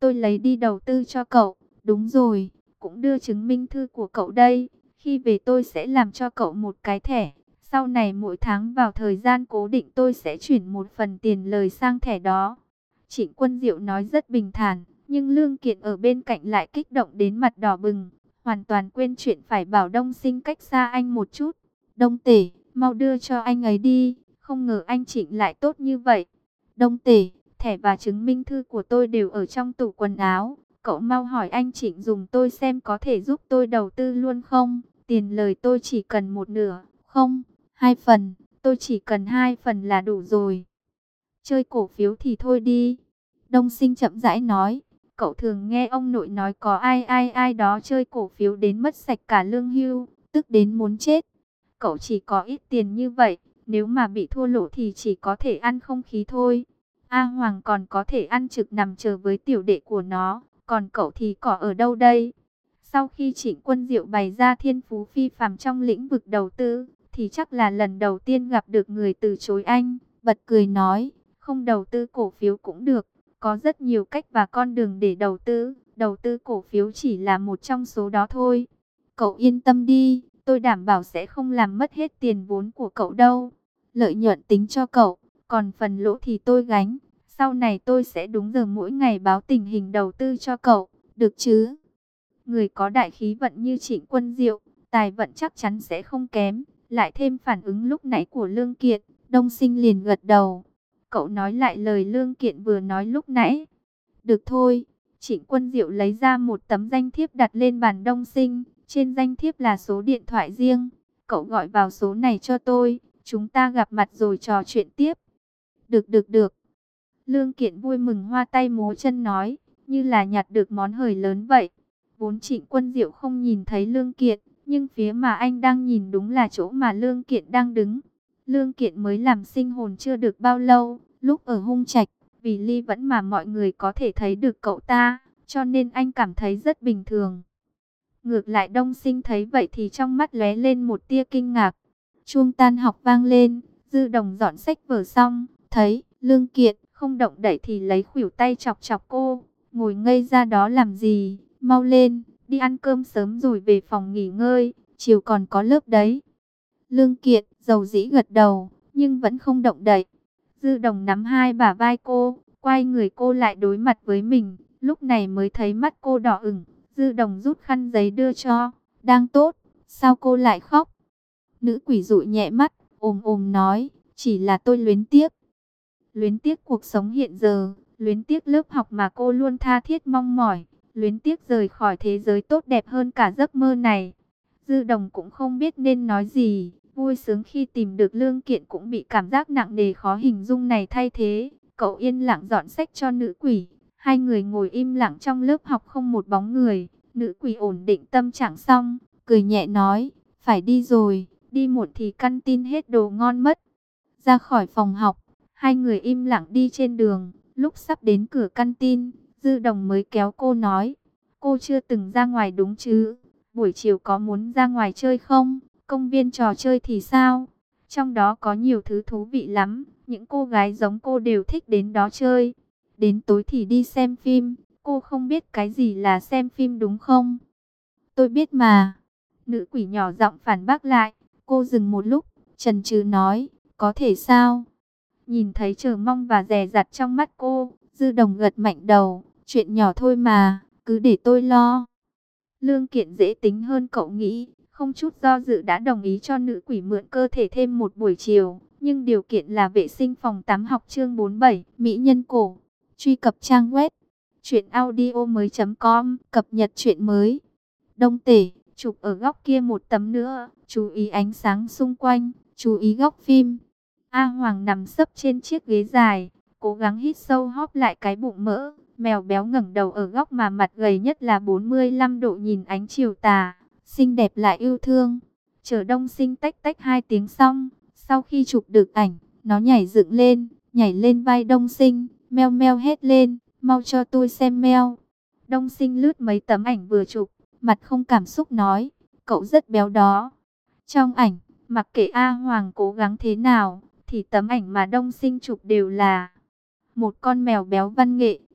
Speaker 1: tôi lấy đi đầu tư cho cậu. Đúng rồi, cũng đưa chứng minh thư của cậu đây. Khi về tôi sẽ làm cho cậu một cái thẻ. Sau này mỗi tháng vào thời gian cố định tôi sẽ chuyển một phần tiền lời sang thẻ đó. Trịnh Quân Diệu nói rất bình thản, nhưng Lương Kiện ở bên cạnh lại kích động đến mặt đỏ bừng, hoàn toàn quên chuyện phải bảo Đông Sinh cách xa anh một chút. Đông Tể, mau đưa cho anh ấy đi, không ngờ anh Trịnh lại tốt như vậy. Đông Tể, thẻ và chứng minh thư của tôi đều ở trong tủ quần áo, cậu mau hỏi anh Trịnh dùng tôi xem có thể giúp tôi đầu tư luôn không? Tiền lời tôi chỉ cần một nửa, không, hai phần, tôi chỉ cần hai phần là đủ rồi. Chơi cổ phiếu thì thôi đi. Đông Sinh chậm rãi nói, cậu thường nghe ông nội nói có ai ai ai đó chơi cổ phiếu đến mất sạch cả lương hưu, tức đến muốn chết. Cậu chỉ có ít tiền như vậy, nếu mà bị thua lỗ thì chỉ có thể ăn không khí thôi. A Hoàng còn có thể ăn trực nằm chờ với tiểu đệ của nó, còn cậu thì cỏ ở đâu đây? Sau khi Trịnh Quân Diệu bày ra thiên phú phi phàm trong lĩnh vực đầu tư, thì chắc là lần đầu tiên gặp được người từ chối anh, bật cười nói, không đầu tư cổ phiếu cũng được, có rất nhiều cách và con đường để đầu tư, đầu tư cổ phiếu chỉ là một trong số đó thôi. Cậu yên tâm đi, tôi đảm bảo sẽ không làm mất hết tiền vốn của cậu đâu. Lợi nhuận tính cho cậu, còn phần lỗ thì tôi gánh. Sau này tôi sẽ đúng giờ mỗi ngày báo tình hình đầu tư cho cậu, được chứ? Người có đại khí vận như Trịnh Quân Diệu, tài vận chắc chắn sẽ không kém. Lại thêm phản ứng lúc nãy của Lương Kiện, Đông Sinh liền gật đầu. Cậu nói lại lời Lương Kiện vừa nói lúc nãy. Được thôi. Trịnh Quân Diệu lấy ra một tấm danh thiếp đặt lên bàn Đông Sinh. Trên danh thiếp là số điện thoại riêng. Cậu gọi vào số này cho tôi. Chúng ta gặp mặt rồi trò chuyện tiếp. Được được được. Lương Kiện vui mừng hoa tay múa chân nói. Như là nhặt được món hời lớn vậy. Vốn Trịnh Quân Diệu không nhìn thấy Lương Kiện. Nhưng phía mà anh đang nhìn đúng là chỗ mà Lương Kiện đang đứng. Lương Kiện mới làm sinh hồn chưa được bao lâu. Lúc ở Hung Trạch, vì ly vẫn mà mọi người có thể thấy được cậu ta. Cho nên anh cảm thấy rất bình thường. Ngược lại Đông Sinh thấy vậy thì trong mắt lóe lên một tia kinh ngạc. Chuông tan học vang lên, Dư Đồng dọn sách vở xong, thấy Lương Kiện không động đậy thì lấy khuỷu tay chọc chọc cô, ngồi ngây ra đó làm gì, mau lên, đi ăn cơm sớm rồi về phòng nghỉ ngơi, chiều còn có lớp đấy. Lương Kiện dầu dĩ gật đầu, nhưng vẫn không động đậy. Dư Đồng nắm hai bả vai cô, quay người cô lại đối mặt với mình, lúc này mới thấy mắt cô đỏ ửng. Dư Đồng rút khăn giấy đưa cho, đang tốt, sao cô lại khóc? Nữ quỷ dụi nhẹ mắt, ồm ồm nói, chỉ là tôi luyến tiếc. Luyến tiếc cuộc sống hiện giờ, luyến tiếc lớp học mà cô luôn tha thiết mong mỏi, luyến tiếc rời khỏi thế giới tốt đẹp hơn cả giấc mơ này. Dư Đồng cũng không biết nên nói gì, vui sướng khi tìm được Lương Kiện cũng bị cảm giác nặng nề khó hình dung này thay thế. Cậu yên lặng dọn sách cho nữ quỷ. Hai người ngồi im lặng trong lớp học không một bóng người. Nữ quỷ ổn định tâm trạng xong, cười nhẹ nói, phải đi rồi, đi muộn thì căn tin hết đồ ngon mất. Ra khỏi phòng học, hai người im lặng đi trên đường. Lúc sắp đến cửa căn tin, Dư Đồng mới kéo cô nói, cô chưa từng ra ngoài đúng chứ? Buổi chiều có muốn ra ngoài chơi không? Công viên trò chơi thì sao? Trong đó có nhiều thứ thú vị lắm, những cô gái giống cô đều thích đến đó chơi. Đến tối thì đi xem phim, cô không biết cái gì là xem phim đúng không? Tôi biết mà. Nữ quỷ nhỏ giọng phản bác lại, cô dừng một lúc, chần chừ nói, có thể sao? Nhìn thấy chờ mong và dè dặt trong mắt cô, Dư Đồng gật mạnh đầu, chuyện nhỏ thôi mà, cứ để tôi lo. Lương Kiện dễ tính hơn cậu nghĩ, không chút do dự đã đồng ý cho nữ quỷ mượn cơ thể thêm một buổi chiều, nhưng điều kiện là vệ sinh phòng tắm học chương bốn mươi bảy, Mỹ nhân cổ. Truy cập trang web truyện audio mới chấm com, cập nhật truyện mới. Đông Tể, chụp ở góc kia một tấm nữa, chú ý ánh sáng xung quanh, chú ý góc phim. A Hoàng nằm sấp trên chiếc ghế dài, cố gắng hít sâu hóp lại cái bụng mỡ. Mèo béo ngẩng đầu ở góc mà mặt gầy nhất là bốn mươi lăm độ nhìn ánh chiều tà, xinh đẹp lại yêu thương. Chờ Đông Sinh tách tách hai tiếng xong, sau khi chụp được ảnh, nó nhảy dựng lên, nhảy lên vai Đông Sinh, meo meo hét lên, mau cho tôi xem meo. Đông Sinh lướt mấy tấm ảnh vừa chụp, mặt không cảm xúc nói, cậu rất béo đó. Trong ảnh, mặc kệ A Hoàng cố gắng thế nào, thì tấm ảnh mà Đông Sinh chụp đều là một con mèo béo văn nghệ,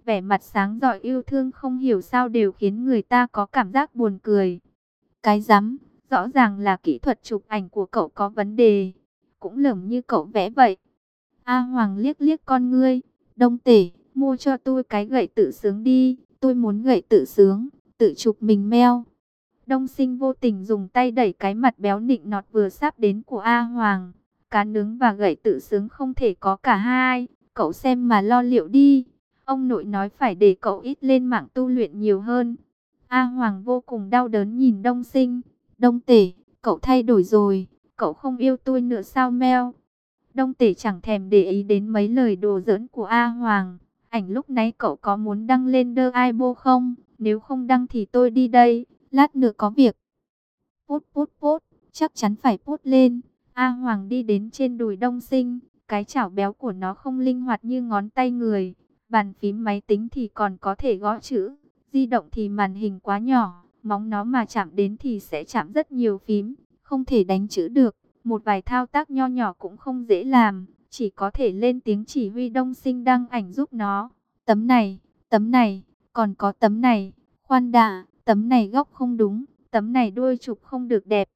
Speaker 1: vẻ mặt sáng rọi yêu thương không hiểu sao đều khiến người ta có cảm giác buồn cười. Cái rắm, rõ ràng là kỹ thuật chụp ảnh của cậu có vấn đề, cũng lởm như cậu vẽ vậy. A Hoàng liếc liếc con ngươi, Đông Tể, mua cho tôi cái gậy tự sướng đi, tôi muốn gậy tự sướng, tự chụp mình meo. Đông Sinh vô tình dùng tay đẩy cái mặt béo nịnh nọt vừa sắp đến của A Hoàng. Cá nướng và gậy tự sướng không thể có cả hai, cậu xem mà lo liệu đi. Ông nội nói phải để cậu ít lên mạng tu luyện nhiều hơn. A Hoàng vô cùng đau đớn nhìn Đông Sinh. Đông Tể, cậu thay đổi rồi, cậu không yêu tôi nữa sao meo? Đông Tể chẳng thèm để ý đến mấy lời đùa giỡn của A Hoàng. Ảnh lúc nãy cậu có muốn đăng lên đơ ai bô không? Nếu không đăng thì tôi đi đây, lát nữa có việc. Pút pút pút, chắc chắn phải pút lên. A Hoàng đi đến trên đùi Đông Sinh, cái chảo béo của nó không linh hoạt như ngón tay người. Bàn phím máy tính thì còn có thể gõ chữ, di động thì màn hình quá nhỏ, móng nó mà chạm đến thì sẽ chạm rất nhiều phím, không thể đánh chữ được. Một vài thao tác nho nhỏ cũng không dễ làm, chỉ có thể lên tiếng chỉ huy Đông Sinh đăng ảnh giúp nó. Tấm này, tấm này, còn có tấm này, khoan đã, tấm này góc không đúng, tấm này đuôi chụp không được đẹp.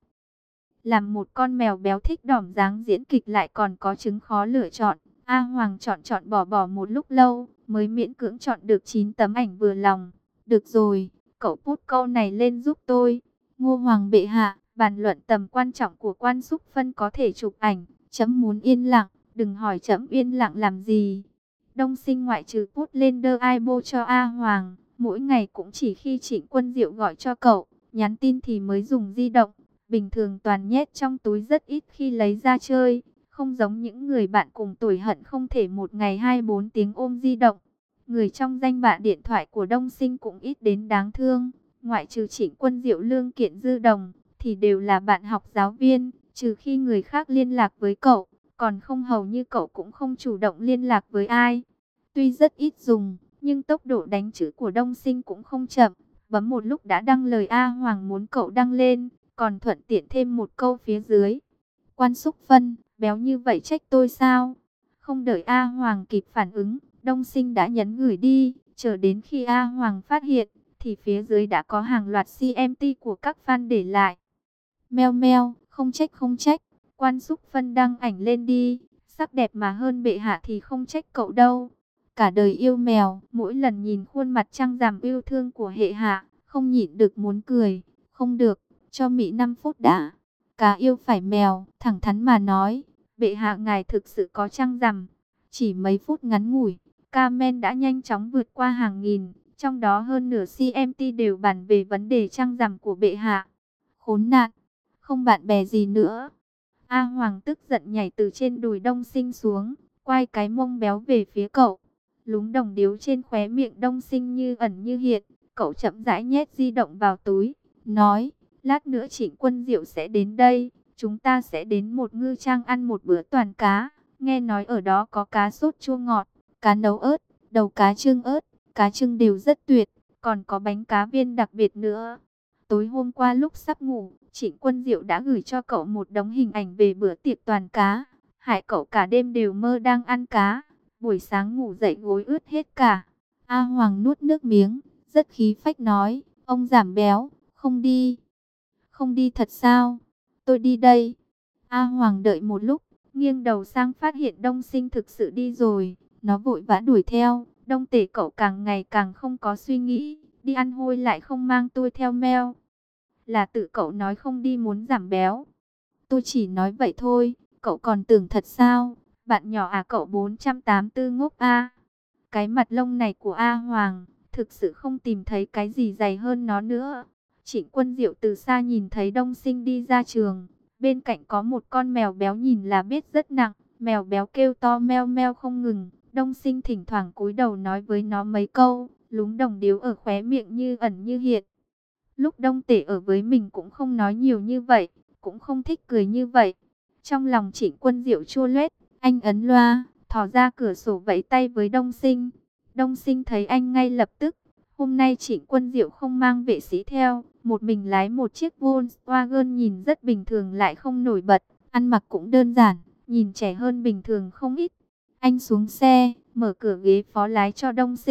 Speaker 1: Làm một con mèo béo thích đỏm dáng diễn kịch lại còn có chứng khó lựa chọn. A Hoàng chọn chọn bỏ bỏ một lúc lâu, mới miễn cưỡng chọn được chín tấm ảnh vừa lòng. Được rồi, cậu put câu này lên giúp tôi. Ngô Hoàng bệ hạ, bàn luận tầm quan trọng của quan xúc phân có thể chụp ảnh. Chấm muốn yên lặng, đừng hỏi chấm yên lặng làm gì. Đông Sinh ngoại trừ put lên đơ ai bô cho A Hoàng, mỗi ngày cũng chỉ khi Trịnh Quân Diệu gọi cho cậu, nhắn tin thì mới dùng di động. Bình thường toàn nhét trong túi, rất ít khi lấy ra chơi. Không giống những người bạn cùng tuổi hận không thể một ngày hai bốn tiếng ôm di động. Người trong danh bạ điện thoại của Đông Sinh cũng ít đến đáng thương. Ngoại trừ Trịnh Quân Diệu, Lương Kiện, Dư Đồng thì đều là bạn học, giáo viên. Trừ khi người khác liên lạc với cậu, còn không, hầu như cậu cũng không chủ động liên lạc với ai. Tuy rất ít dùng, nhưng tốc độ đánh chữ của Đông Sinh cũng không chậm. Bấm một lúc đã đăng lời A Hoàng muốn cậu đăng lên, còn thuận tiện thêm một câu phía dưới. Quan xúc phân, béo như vậy trách tôi sao? Không đợi A Hoàng kịp phản ứng, Đông Sinh đã nhấn gửi đi. Chờ đến khi A Hoàng phát hiện, thì phía dưới đã có hàng loạt xê em tê của các fan để lại. Meo meo, không trách không trách, quan xúc phân đăng ảnh lên đi. Sắc đẹp mà hơn bệ hạ thì không trách cậu đâu. Cả đời yêu mèo, mỗi lần nhìn khuôn mặt trăng rằm yêu thương của hệ hạ, không nhịn được muốn cười. Không được, cho Mị năm phút đã. Cá yêu phải mèo, thẳng thắn mà nói, bệ hạ ngài thực sự có trăng rằm. Chỉ mấy phút ngắn ngủi, comment đã nhanh chóng vượt qua hàng nghìn, trong đó hơn nửa xê em tê đều bàn về vấn đề trăng rằm của bệ hạ. Khốn nạn, không bạn bè gì nữa. A Hoàng tức giận nhảy từ trên đùi Đông Sinh xuống, quay cái mông béo về phía cậu. Lúm đồng điếu trên khóe miệng Đông Sinh như ẩn như hiện, cậu chậm rãi nhét di động vào túi, nói: lát nữa Trịnh Quân Diệu sẽ đến đây, chúng ta sẽ đến một ngư trang ăn một bữa toàn cá. Nghe nói ở đó có cá sốt chua ngọt, cá nấu ớt, đầu cá trưng ớt, cá trưng đều rất tuyệt, còn có bánh cá viên đặc biệt nữa. Tối hôm qua lúc sắp ngủ, Trịnh Quân Diệu đã gửi cho cậu một đống hình ảnh về bữa tiệc toàn cá, hại cậu cả đêm đều mơ đang ăn cá, buổi sáng ngủ dậy gối ướt hết cả. A Hoàng nuốt nước miếng, rất khí phách nói: ông giảm béo, không đi. Không đi thật sao? Tôi đi đây. A Hoàng đợi một lúc, nghiêng đầu sang phát hiện Đông Sinh thực sự đi rồi. Nó vội vã đuổi theo. Đông Tể, cậu càng ngày càng không có suy nghĩ. Đi ăn hôi lại không mang tôi theo meo. Là tự cậu nói không đi muốn giảm béo. Tôi chỉ nói vậy thôi. Cậu còn tưởng thật sao? Bạn nhỏ à, cậu bốn trăm tám mươi tư ngốc A. Cái mặt lông này của A Hoàng, thực sự không tìm thấy cái gì dày hơn nó nữa. Trịnh Quân Diệu từ xa nhìn thấy Đông Sinh đi ra trường. Bên cạnh có một con mèo béo nhìn là biết rất nặng. Mèo béo kêu to meo meo không ngừng. Đông Sinh thỉnh thoảng cúi đầu nói với nó mấy câu. Lúm đồng điếu ở khóe miệng như ẩn như hiện. Lúc Đông Tể ở với mình cũng không nói nhiều như vậy, cũng không thích cười như vậy. Trong lòng Trịnh Quân Diệu chua loét, anh ấn loa, thò ra cửa sổ vẫy tay với Đông Sinh. Đông Sinh thấy anh ngay lập tức. Hôm nay Trịnh Quân Diệu không mang vệ sĩ theo, một mình lái một chiếc Volkswagen nhìn rất bình thường lại không nổi bật, ăn mặc cũng đơn giản, nhìn trẻ hơn bình thường không ít. Anh xuống xe, mở cửa ghế phó lái cho Đông Sinh,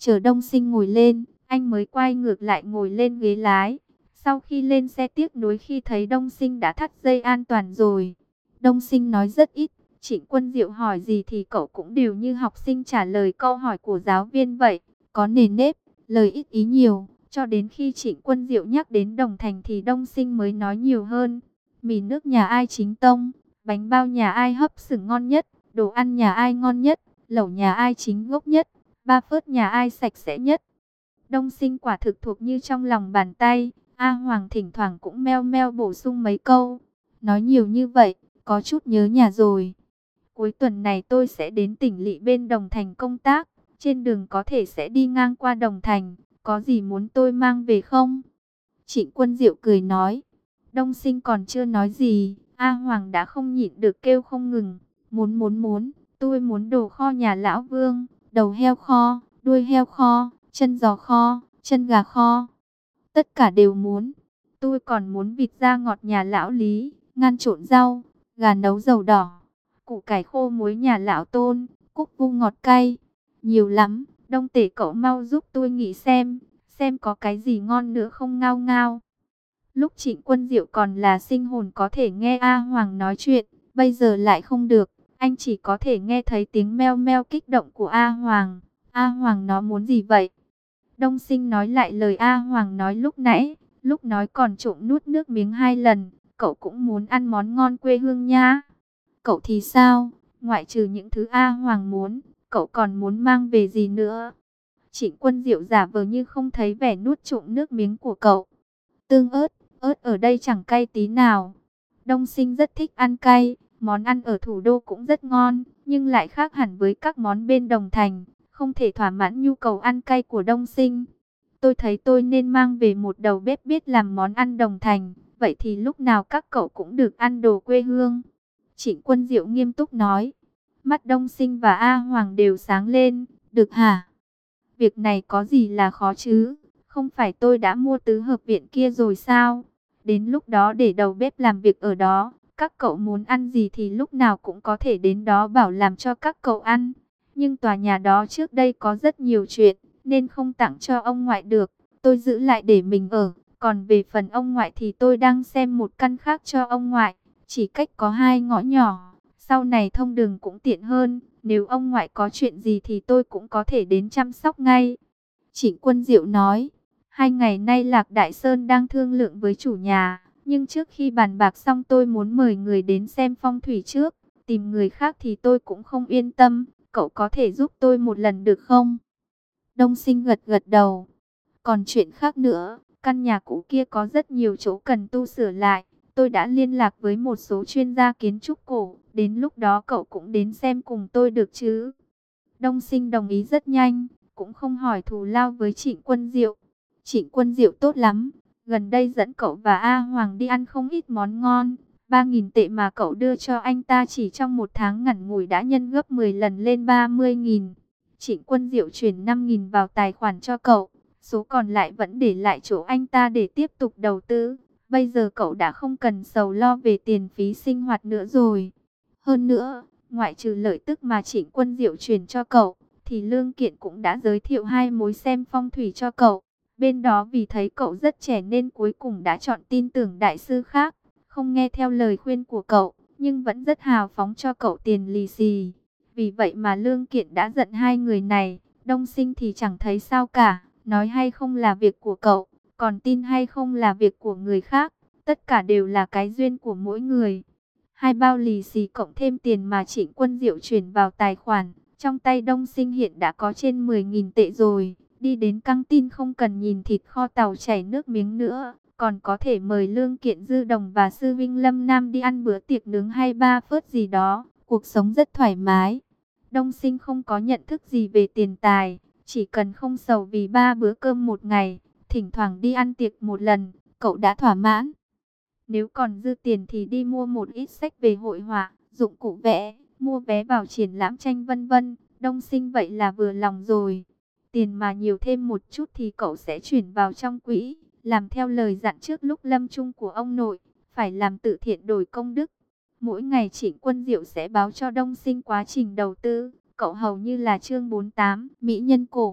Speaker 1: Chờ Đông Sinh ngồi lên, anh mới quay ngược lại ngồi lên ghế lái. Sau khi lên xe tiếc nuối khi thấy Đông Sinh đã thắt dây an toàn rồi. Đông Sinh nói rất ít, Trịnh Quân Diệu hỏi gì thì cậu cũng đều như học sinh trả lời câu hỏi của giáo viên vậy, có nề nếp, lời ít ý nhiều. Cho đến khi Trịnh Quân Diệu nhắc đến Đồng Thành thì Đông Sinh mới nói nhiều hơn. Mì nước nhà ai chính tông, bánh bao nhà ai hấp xửng ngon nhất, đồ ăn nhà ai ngon nhất, lẩu nhà ai chính gốc nhất, ba phớt nhà ai sạch sẽ nhất. Đông Sinh quả thực thuộc như trong lòng bàn tay. A Hoàng thỉnh thoảng cũng meo meo bổ sung mấy câu. Nói nhiều như vậy, có chút nhớ nhà rồi. Cuối tuần này tôi sẽ đến tỉnh lỵ bên Đồng Thành công tác. Trên đường có thể sẽ đi ngang qua Đồng Thành. Có gì muốn tôi mang về không? Trịnh Quân Diệu cười nói. Đông Sinh còn chưa nói gì, A Hoàng đã không nhịn được kêu không ngừng. Muốn muốn muốn, tôi muốn đồ kho nhà lão Vương, đầu heo kho, đuôi heo kho, chân giò kho, chân gà kho. Tất cả đều muốn. Tôi còn muốn vịt da ngọt nhà lão Lý, ngan trộn rau, gà nấu dầu đỏ, củ cải khô muối nhà lão Tôn, cúc vu ngọt cay. Nhiều lắm, Đông Tể cậu mau giúp tôi nghĩ xem, xem có cái gì ngon nữa không ngao ngao. Lúc Trịnh Quân Diệu còn là sinh hồn có thể nghe A Hoàng nói chuyện, bây giờ lại không được, anh chỉ có thể nghe thấy tiếng meo meo kích động của A Hoàng. A Hoàng nó muốn gì vậy? Đông Sinh nói lại lời A Hoàng nói lúc nãy, lúc nói còn trộm nuốt nước miếng hai lần, cậu cũng muốn ăn món ngon quê hương nha. Cậu thì sao? Ngoại trừ những thứ A Hoàng muốn, cậu còn muốn mang về gì nữa? Trịnh Quân Diệu giả vờ như không thấy vẻ nuốt trộm nước miếng của cậu. Tương ớt, ớt ở đây chẳng cay tí nào. Đông Sinh rất thích ăn cay, món ăn ở thủ đô cũng rất ngon, nhưng lại khác hẳn với các món bên Đồng Thành, không thể thỏa mãn nhu cầu ăn cay của Đông Sinh. Tôi thấy tôi nên mang về một đầu bếp biết làm món ăn Đồng Thành, vậy thì lúc nào các cậu cũng được ăn đồ quê hương. Trịnh Quân Diệu nghiêm túc nói. Mắt Đông Sinh và A Hoàng đều sáng lên. Được hả? Việc này có gì là khó chứ? Không phải tôi đã mua tứ hợp viện kia rồi sao? Đến lúc đó để đầu bếp làm việc ở đó. Các cậu muốn ăn gì thì lúc nào cũng có thể đến đó bảo làm cho các cậu ăn. Nhưng tòa nhà đó trước đây có rất nhiều chuyện, nên không tặng cho ông ngoại được. Tôi giữ lại để mình ở. Còn về phần ông ngoại thì tôi đang xem một căn khác cho ông ngoại. Chỉ cách có hai ngõ nhỏ. Sau này thông đường cũng tiện hơn. Nếu ông ngoại có chuyện gì thì tôi cũng có thể đến chăm sóc ngay. Trịnh Quân Diệu nói. Hai ngày nay Lạc Đại Sơn đang thương lượng với chủ nhà. Nhưng trước khi bàn bạc xong tôi muốn mời người đến xem phong thủy trước. Tìm người khác thì tôi cũng không yên tâm. Cậu có thể giúp tôi một lần được không? Đông Sinh gật gật đầu. Còn chuyện khác nữa, căn nhà cũ kia có rất nhiều chỗ cần tu sửa lại. Tôi đã liên lạc với một số chuyên gia kiến trúc cổ. Đến lúc đó cậu cũng đến xem cùng tôi được chứ? Đông Sinh đồng ý rất nhanh, cũng không hỏi thù lao với Trịnh Quân Diệu. Trịnh Quân Diệu tốt lắm, gần đây dẫn cậu và A Hoàng đi ăn không ít món ngon. ba nghìn tệ mà cậu đưa cho anh ta chỉ trong một tháng ngắn ngủi đã nhân gấp mười lần lên ba mươi nghìn. Trịnh Quân Diệu chuyển năm nghìn vào tài khoản cho cậu, số còn lại vẫn để lại chỗ anh ta để tiếp tục đầu tư. Bây giờ cậu đã không cần sầu lo về tiền phí sinh hoạt nữa rồi. Hơn nữa, ngoại trừ lợi tức mà Trịnh Quân Diệu chuyển cho cậu, thì Lương Kiện cũng đã giới thiệu hai mối xem phong thủy cho cậu. Bên đó vì thấy cậu rất trẻ nên cuối cùng đã chọn tin tưởng đại sư khác, không nghe theo lời khuyên của cậu, nhưng vẫn rất hào phóng cho cậu tiền lì xì. Vì vậy mà Lương Kiện đã giận hai người này. Đông Sinh thì chẳng thấy sao cả, nói hay không là việc của cậu, còn tin hay không là việc của người khác. Tất cả đều là cái duyên của mỗi người. Hai bao lì xì cộng thêm tiền mà Trịnh Quân Diệu chuyển vào tài khoản, trong tay Đông Sinh hiện đã có trên mười nghìn tệ rồi. Đi đến căng tin không cần nhìn thịt kho tàu chảy nước miếng nữa, còn có thể mời Lương Kiện Dư Đồng và Sư Vinh Lâm Nam đi ăn bữa tiệc nướng hay ba phớt gì đó. Cuộc sống rất thoải mái. Đông Sinh không có nhận thức gì về tiền tài, chỉ cần không sầu vì ba bữa cơm một ngày, thỉnh thoảng đi ăn tiệc một lần, cậu đã thỏa mãn. Nếu còn dư tiền thì đi mua một ít sách về hội họa, dụng cụ vẽ, mua vé vào triển lãm tranh vân vân. Đông Sinh vậy là vừa lòng rồi. Tiền mà nhiều thêm một chút thì cậu sẽ chuyển vào trong quỹ, làm theo lời dặn trước lúc lâm chung của ông nội, phải làm từ thiện đổi công đức. Mỗi ngày Trịnh Quân Diệu sẽ báo cho Đông Sinh quá trình đầu tư. Cậu hầu như là chương bốn mươi tám, Mỹ nhân cổ.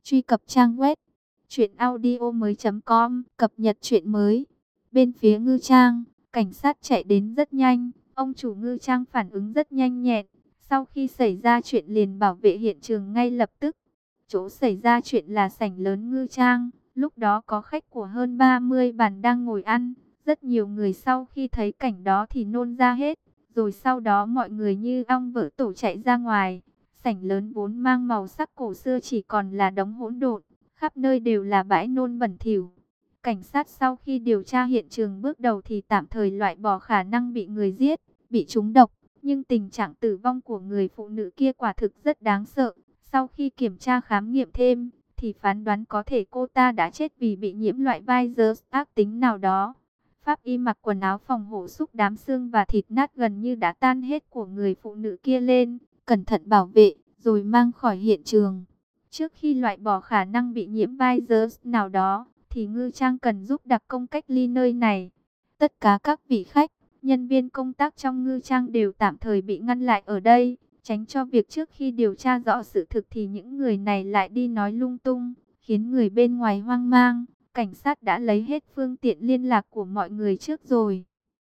Speaker 1: Truy cập trang web truyện audio mới chấm com, cập nhật truyện mới. Bên phía ngư trang, cảnh sát chạy đến rất nhanh, ông chủ ngư trang phản ứng rất nhanh nhẹn. Sau khi xảy ra chuyện liền bảo vệ hiện trường ngay lập tức. Chỗ xảy ra chuyện là sảnh lớn ngư trang, lúc đó có khách của hơn ba mươi bàn đang ngồi ăn. Rất nhiều người sau khi thấy cảnh đó thì nôn ra hết, rồi sau đó mọi người như ong vỡ tổ chạy ra ngoài. Sảnh lớn vốn mang màu sắc cổ xưa chỉ còn là đống hỗn độn, khắp nơi đều là bãi nôn bẩn thỉu. Cảnh sát sau khi điều tra hiện trường bước đầu thì tạm thời loại bỏ khả năng bị người giết, bị trúng độc, nhưng tình trạng tử vong của người phụ nữ kia quả thực rất đáng sợ. Sau khi kiểm tra khám nghiệm thêm, thì phán đoán có thể cô ta đã chết vì bị nhiễm loại virus ác tính nào đó. Pháp y mặc quần áo phòng hộ xúc đám xương và thịt nát gần như đã tan hết của người phụ nữ kia lên, cẩn thận bảo vệ, rồi mang khỏi hiện trường. Trước khi loại bỏ khả năng bị nhiễm virus nào đó, thì ngư trang cần giúp đặc công cách ly nơi này. Tất cả các vị khách, nhân viên công tác trong ngư trang đều tạm thời bị ngăn lại ở đây, tránh cho việc trước khi điều tra rõ sự thực thì những người này lại đi nói lung tung, khiến người bên ngoài hoang mang. Cảnh sát đã lấy hết phương tiện liên lạc của mọi người trước rồi.